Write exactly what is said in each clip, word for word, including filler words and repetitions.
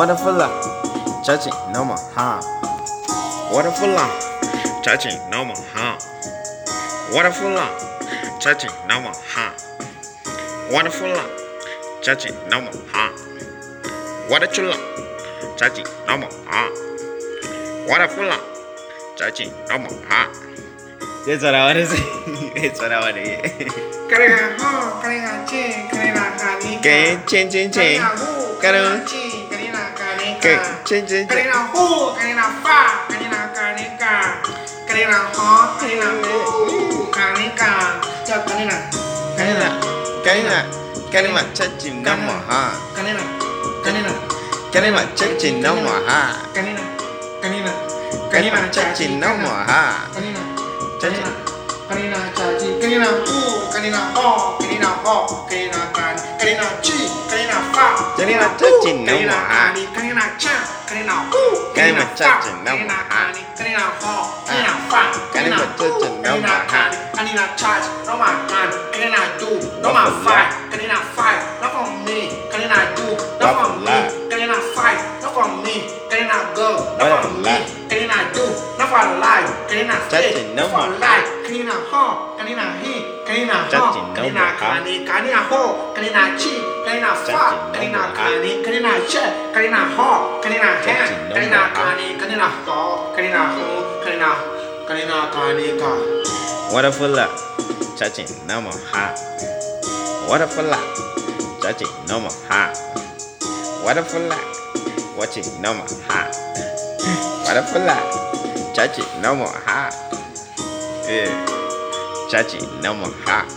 Wonderful love, judging no more harm. Wonderful love, judging no more harm. Wonderful love, judging no more harm. Wonderful love, judging no more harm. Wonderful love, judging no more harm. Wonderful love, judging no more harm. That's what I want to say. That's what I want to hear. Karena ho, karena cing, karena kanika. Okay, cing cing cing. Karena cing, karena kanika. Okay, cing cing cing. Karena hu, karena fa, karena kanika. Karena ho, karena hu, kanika. Ya karena. Karena, karena, karena judging no more harm. Karena, karena. Karena judging no more harm. Karena, karena. Karena judging no more harm. Karena, karena. Karena caci, karena hu, karena ho, karena ho, karena kan, karena ci, karena fa, Karena judging no more karena harm. kani, karena ca, karena hu, Karena fa, judging no more karena harm. kani, karena ho, karena fa, Karena judging no karena more harm. kani, karena charge, no ma kan, karena do, no ma fight, karena fight, no for me, karena do, no for me, karena fight, no for me, karena go, no for me, karena do, no for life, karena stay, no for life. Karena ho, karena he, karena ho, karena kani, karena ho, karena chi, karena fa, karena kani, karena che, karena ho, karena he, karena kani, karena ho, karena ho, karena karena kani ka. Wonderful love, judging no more harm. Wonderful love, judging no more harm. Wonderful love, watching no more harm. Wonderful love, judging no more harm. Yeah. Judging no more harm.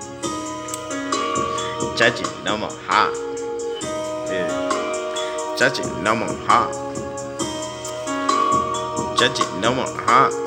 Judging no more harm. Yeah. Judging no more harm. Judging no more harm.